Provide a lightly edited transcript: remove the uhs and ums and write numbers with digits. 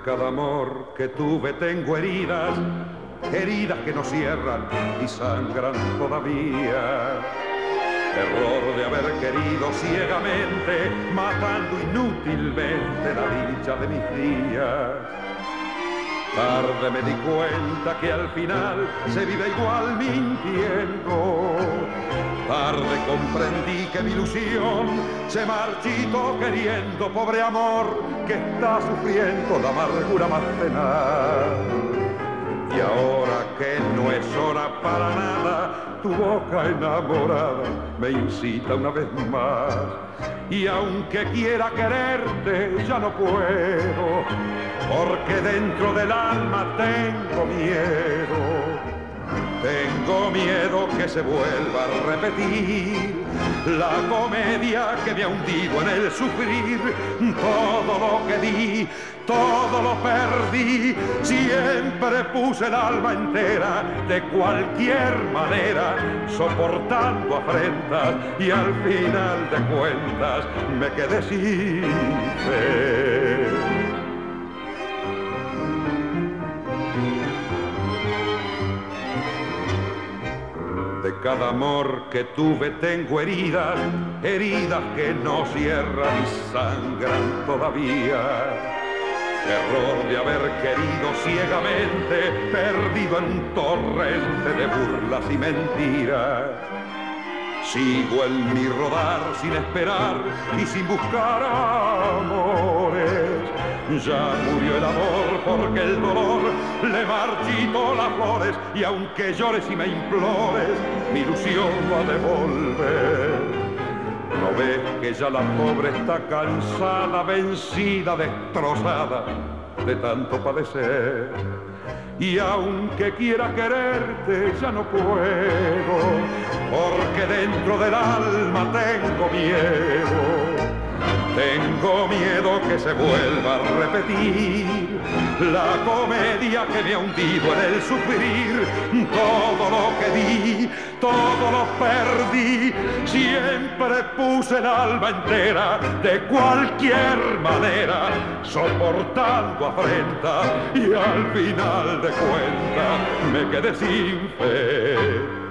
cada amor que tuve tengo heridas, heridas que no cierran y sangran todavía. Error de haber querido ciegamente, matando inútilmente la dicha de mis días. Tarde me di cuenta que al final se vive igual mintiendo. Tarde comprendí que mi ilusión se marchitó queriendo, pobre amor que está sufriendo la amargura más tenaz. Y ahora que no es hora para nada, tu boca enamorada me incita una vez más. Y aunque quiera quererte, ya no puedo, porque dentro del alma tengo miedo. Tengo miedo que se vuelva a repetir la comedia que me ha hundido en el sufrir. Todo lo que di, todo lo perdí, siempre puse el alma entera, de cualquier manera, soportando afrentas, y al final de cuentas me quedé sin fe. De cada amor que tuve tengo heridas, heridas que no cierran y sangran todavía. Error de haber querido ciegamente, perdido en un torrente de burlas y mentiras. Sigo en mi rodar sin esperar y sin buscar amores. Ya murió el amor porque el dolor le marchitó las flores, y aunque llores y me implores, mi ilusión va a devolver. ¿No ves que ya la pobre está cansada, vencida, destrozada de tanto padecer? Y aunque quiera quererte, ya no puedo, porque dentro del alma tengo miedo. Tengo miedo que se vuelva a repetir la comedia que me ha hundido en el sufrir. Todo lo que di, todo lo perdí, siempre puse el alma entera, de cualquier manera, soportando afrenta, y al final de cuentas me quedé sin fe.